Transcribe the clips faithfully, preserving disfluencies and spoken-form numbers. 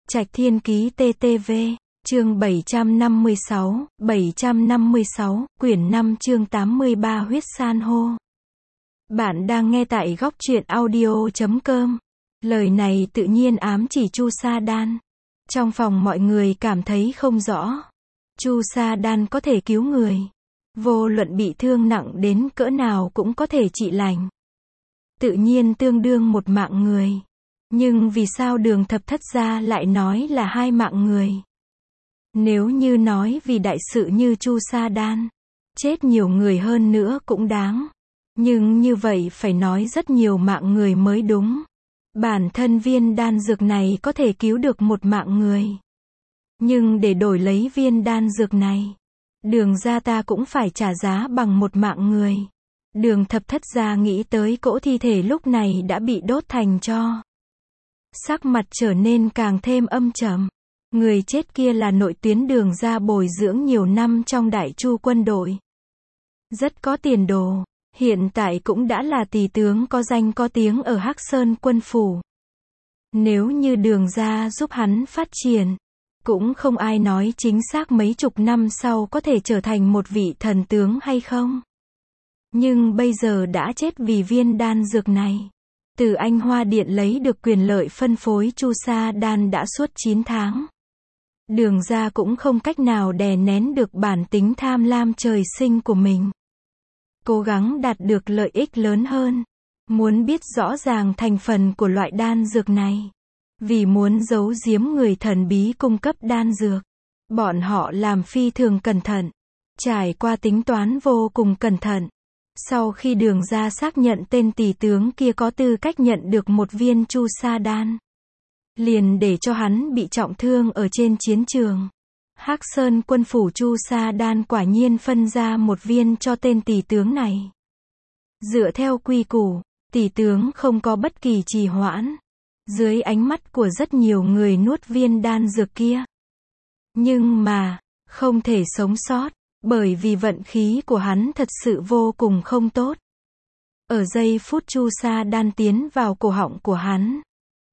Trạch Thiên Ký tê tê vê, chương bảy trăm năm mươi sáu, bảy trăm năm mươi sáu, quyển năm chương tám mươi ba Huyết San hô. Bạn đang nghe tại góc truyện audio chấm com. Lời này tự nhiên ám chỉ Chu Sa Đan. Trong phòng mọi người cảm thấy không rõ. Chu Sa Đan có thể cứu người. Vô luận bị thương nặng đến cỡ nào cũng có thể trị lành. Tự nhiên tương đương một mạng người. Nhưng vì sao Đường Thập Thất gia lại nói là hai mạng người? Nếu như nói vì đại sự như Chu Sa Đan, chết nhiều người hơn nữa cũng đáng. Nhưng như vậy phải nói rất nhiều mạng người mới đúng. Bản thân viên đan dược này có thể cứu được một mạng người. Nhưng để đổi lấy viên đan dược này, Đường gia ta cũng phải trả giá bằng một mạng người. Đường Thập Thất gia nghĩ tới cỗ thi thể lúc này đã bị đốt thành tro. Sắc mặt trở nên càng thêm âm trầm. Người chết kia là nội tuyến Đường gia bồi dưỡng nhiều năm trong Đại Chu quân đội. Rất có tiền đồ, hiện tại cũng đã là tỳ tướng có danh có tiếng ở Hắc Sơn quân phủ. Nếu như Đường gia giúp hắn phát triển, cũng không ai nói chính xác mấy chục năm sau có thể trở thành một vị thần tướng hay không. Nhưng bây giờ đã chết vì viên đan dược này. Từ Anh Hoa Điện lấy được quyền lợi phân phối Chu Sa Đan đã suốt chín tháng. Đường gia cũng không cách nào đè nén được bản tính tham lam trời sinh của mình. Cố gắng đạt được lợi ích lớn hơn. Muốn biết rõ ràng thành phần của loại đan dược này. Vì muốn giấu giếm người thần bí cung cấp đan dược, bọn họ làm phi thường cẩn thận. Trải qua tính toán vô cùng cẩn thận. Sau khi Đường gia xác nhận tên tỷ tướng kia có tư cách nhận được một viên Chu Sa Đan, liền để cho hắn bị trọng thương ở trên chiến trường. Hắc Sơn quân phủ Chu Sa Đan quả nhiên phân ra một viên cho tên tỷ tướng này. Dựa theo quy củ, tỷ tướng không có bất kỳ trì hoãn. Dưới ánh mắt của rất nhiều người nuốt viên đan dược kia. Nhưng mà, không thể sống sót. Bởi vì vận khí của hắn thật sự vô cùng không tốt. Ở giây phút Chu Sa Đan tiến vào cổ họng của hắn,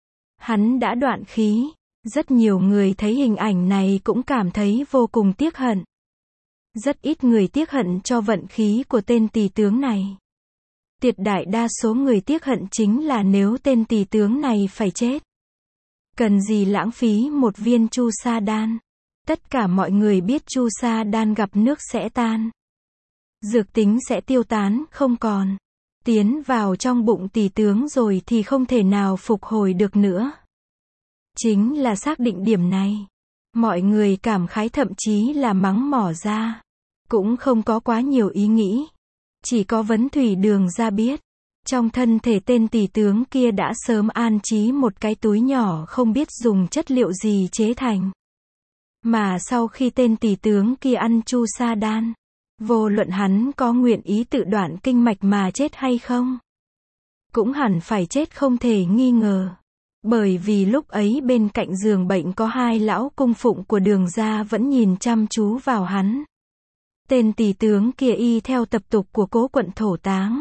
hắn đã đoạn khí. Rất nhiều người thấy hình ảnh này cũng cảm thấy vô cùng tiếc hận. Rất ít người tiếc hận cho vận khí của tên tỳ tướng này. Tuyệt đại đa số người tiếc hận chính là nếu tên tỳ tướng này phải chết. Cần gì lãng phí một viên Chu Sa Đan. Tất cả mọi người biết Chu Sa Đan gặp nước sẽ tan. Dược tính sẽ tiêu tán, không còn. Tiến vào trong bụng tỷ tướng rồi thì không thể nào phục hồi được nữa. Chính là xác định điểm này. Mọi người cảm khái thậm chí là mắng mỏ ra. Cũng không có quá nhiều ý nghĩ. Chỉ có Vấn Thủy Đường gia biết. Trong thân thể tên tỷ tướng kia đã sớm an trí một cái túi nhỏ không biết dùng chất liệu gì chế thành. Mà sau khi tên tỷ tướng kia ăn Chu Sa Đan, vô luận hắn có nguyện ý tự đoạn kinh mạch mà chết hay không, cũng hẳn phải chết không thể nghi ngờ. Bởi vì lúc ấy bên cạnh giường bệnh có hai lão cung phụng của Đường gia vẫn nhìn chăm chú vào hắn. Tên tỷ tướng kia y theo tập tục của Cố quận thổ táng.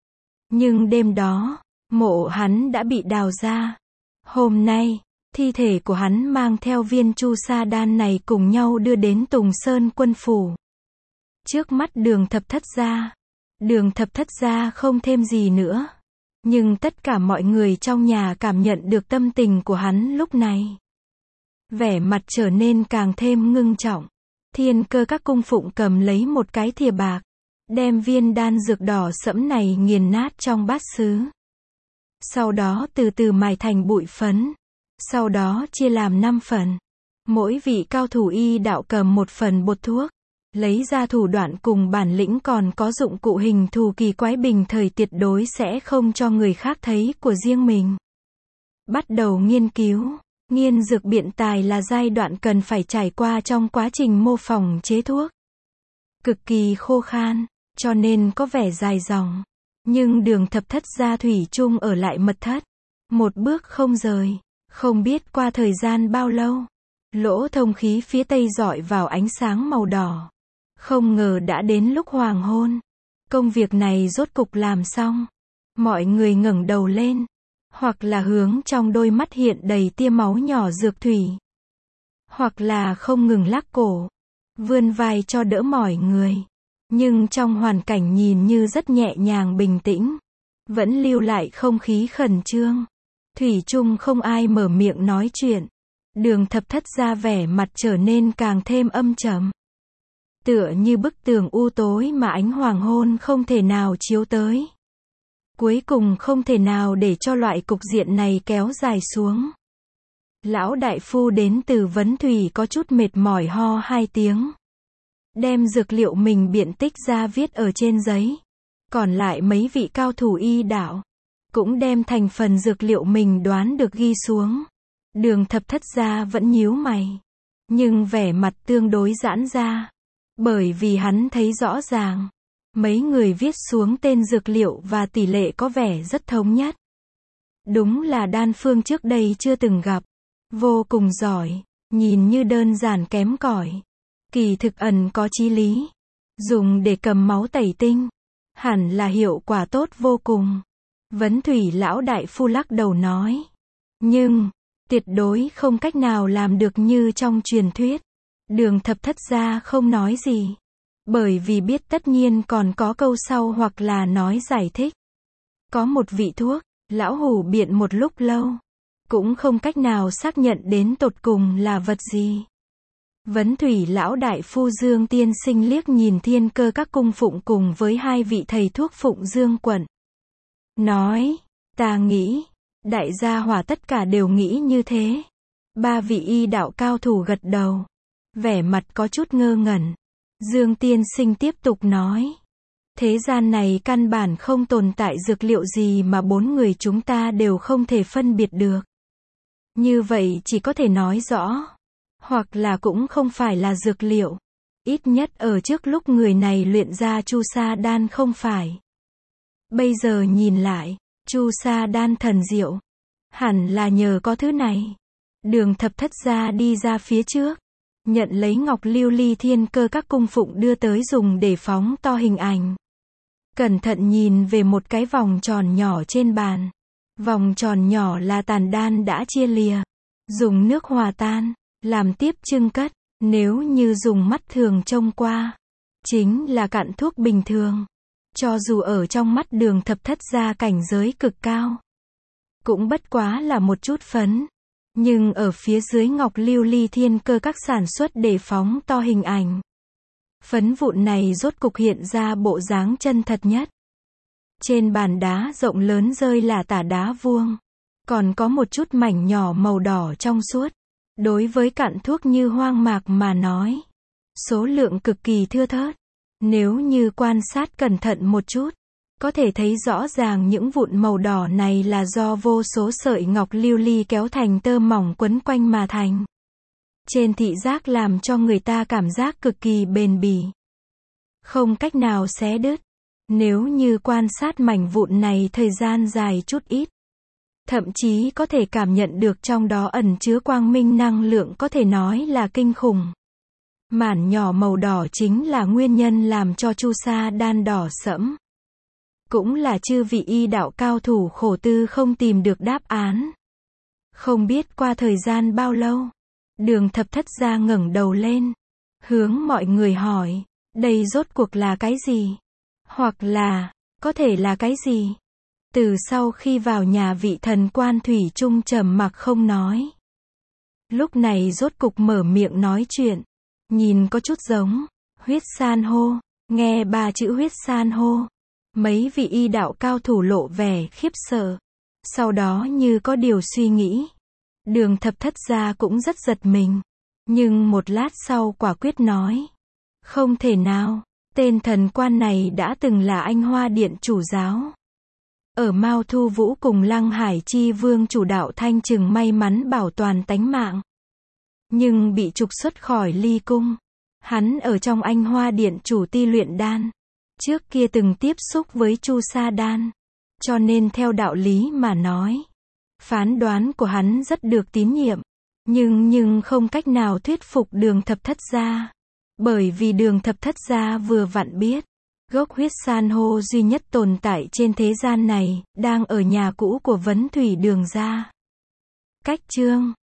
Nhưng đêm đó, mộ hắn đã bị đào ra. Hôm nay, thi thể của hắn mang theo viên Chu Sa Đan này cùng nhau đưa đến Tùng Sơn quân phủ. Trước mắt Đường Thập Thất gia. Đường Thập Thất gia không thêm gì nữa. Nhưng tất cả mọi người trong nhà cảm nhận được tâm tình của hắn lúc này. Vẻ mặt trở nên càng thêm ngưng trọng. Thiên Cơ các cung phụng cầm lấy một cái thìa bạc. Đem viên đan dược đỏ sẫm này nghiền nát trong bát sứ. Sau đó từ từ mài thành bụi phấn. Sau đó chia làm năm phần. Mỗi vị cao thủ y đạo cầm một phần bột thuốc. Lấy ra thủ đoạn cùng bản lĩnh còn có dụng cụ hình thù kỳ quái bình thời tuyệt đối sẽ không cho người khác thấy của riêng mình. Bắt đầu nghiên cứu. Nghiên dược biện tài là giai đoạn cần phải trải qua trong quá trình mô phỏng chế thuốc. Cực kỳ khô khan, cho nên có vẻ dài dòng. Nhưng Đường Thập Thất gia thủy chung ở lại mật thất. Một bước không rời. Không biết qua thời gian bao lâu, lỗ thông khí phía tây rọi vào ánh sáng màu đỏ. Không ngờ đã đến lúc hoàng hôn. Công việc này rốt cục làm xong. Mọi người ngẩng đầu lên. hoặc là hướng trong đôi mắt hiện đầy tia máu nhỏ dược thủy, hoặc là không ngừng lắc cổ, vươn vai cho đỡ mỏi người. Nhưng trong hoàn cảnh nhìn như rất nhẹ nhàng bình tĩnh, vẫn lưu lại không khí khẩn trương. Thủy chung không ai mở miệng nói chuyện. Đường Thập Thất ra vẻ mặt trở nên càng thêm âm trầm. Tựa như bức tường u tối mà ánh hoàng hôn không thể nào chiếu tới. Cuối cùng không thể nào để cho loại cục diện này kéo dài xuống. Lão đại phu đến từ Vấn Thủy có chút mệt mỏi ho hai tiếng. Đem dược liệu mình biện tích ra viết ở trên giấy. Còn lại mấy vị cao thủ y đạo cũng đem thành phần dược liệu mình đoán được ghi xuống. Đường Thập Thất gia vẫn nhíu mày, nhưng vẻ mặt tương đối giãn ra, bởi vì hắn thấy rõ ràng, mấy người viết xuống tên dược liệu và tỷ lệ có vẻ rất thống nhất. Đúng là đan phương trước đây chưa từng gặp, vô cùng giỏi, nhìn như đơn giản kém cỏi, kỳ thực ẩn có chí lý, dùng để cầm máu tẩy tinh, hẳn là hiệu quả tốt vô cùng. Vấn Thủy lão đại phu lắc đầu nói, nhưng tuyệt đối không cách nào làm được như trong truyền thuyết. Đường Thập Thất gia không nói gì, bởi vì biết tất nhiên còn có câu sau hoặc là nói giải thích. Có một vị thuốc, lão hủ biện một lúc lâu, cũng không cách nào xác nhận đến tột cùng là vật gì. Vấn Thủy lão đại phu Dương tiên sinh liếc nhìn Thiên Cơ các cung phụng cùng với hai vị thầy thuốc Phụng Dương quận. Nói, ta nghĩ, đại gia hỏa tất cả đều nghĩ như thế. Ba vị y đạo cao thủ gật đầu, vẻ mặt có chút ngơ ngẩn. Dương tiên sinh tiếp tục nói, thế gian này căn bản không tồn tại dược liệu gì mà bốn người chúng ta đều không thể phân biệt được. Như vậy chỉ có thể nói rõ, hoặc là cũng không phải là dược liệu. Ít nhất ở trước lúc người này luyện ra Chu Sa đan không phải. Bây giờ nhìn lại, Chu Sa đan thần diệu, hẳn là nhờ có thứ này. Đường Thập Thất gia đi ra phía trước, nhận lấy ngọc lưu ly Thiên Cơ các cung phụng đưa tới dùng để phóng to hình ảnh. Cẩn thận nhìn về một cái vòng tròn nhỏ trên bàn. Vòng tròn nhỏ là tàn đan đã chia lìa, dùng nước hòa tan, làm tiếp trưng cất. Nếu như dùng mắt thường trông qua, chính là cặn thuốc bình thường. Cho dù ở trong mắt Đường Thập Thất gia cảnh giới cực cao, cũng bất quá là một chút phấn. Nhưng ở phía dưới ngọc lưu ly Thiên Cơ các sản xuất để phóng to hình ảnh. Phấn vụn này rốt cục hiện ra bộ dáng chân thật nhất. Trên bàn đá rộng lớn rơi là tả đá vuông, còn có một chút mảnh nhỏ màu đỏ trong suốt. Đối với cặn thuốc như hoang mạc mà nói, số lượng cực kỳ thưa thớt. Nếu như quan sát cẩn thận một chút, có thể thấy rõ ràng những vụn màu đỏ này là do vô số sợi ngọc lưu ly kéo thành tơ mỏng quấn quanh mà thành. Trên thị giác làm cho người ta cảm giác cực kỳ bền bỉ, không cách nào xé đứt. Nếu như quan sát mảnh vụn này thời gian dài chút ít, thậm chí có thể cảm nhận được trong đó ẩn chứa quang minh năng lượng có thể nói là kinh khủng. Mảng nhỏ màu đỏ chính là nguyên nhân làm cho Chu Sa đan đỏ sẫm. Cũng là chư vị y đạo cao thủ khổ tư không tìm được đáp án. Không biết qua thời gian bao lâu, Đường Thập Thất gia ngẩng đầu lên, hướng mọi người hỏi, đây rốt cuộc là cái gì? Hoặc là, có thể là cái gì? Từ sau khi vào nhà vị thần quan thủy chung trầm mặc không nói. Lúc này rốt cục mở miệng nói chuyện, nhìn có chút giống huyết san hô. Nghe ba chữ huyết san hô, mấy vị y đạo cao thủ lộ vẻ khiếp sợ. Sau đó như có điều suy nghĩ. Đường Thập Thất gia cũng rất giật mình, nhưng một lát sau quả quyết nói, không thể nào, tên thần quan này đã từng là Anh Hoa Điện chủ giáo. Ở Mao Thu Vũ cùng Lăng Hải Chi Vương chủ đạo Thanh Trừng may mắn bảo toàn tánh mạng, nhưng bị trục xuất khỏi Ly cung. Hắn ở trong Anh Hoa Điện chủ ti luyện đan, trước kia từng tiếp xúc với Chu Sa đan, cho nên theo đạo lý mà nói, phán đoán của hắn rất được tín nhiệm, nhưng nhưng không cách nào thuyết phục Đường Thập Thất gia, bởi vì Đường Thập Thất gia vừa vặn biết, Gốc huyết san hô duy nhất tồn tại trên thế gian này, đang ở nhà cũ của Vấn Thủy Đường gia. Cách chương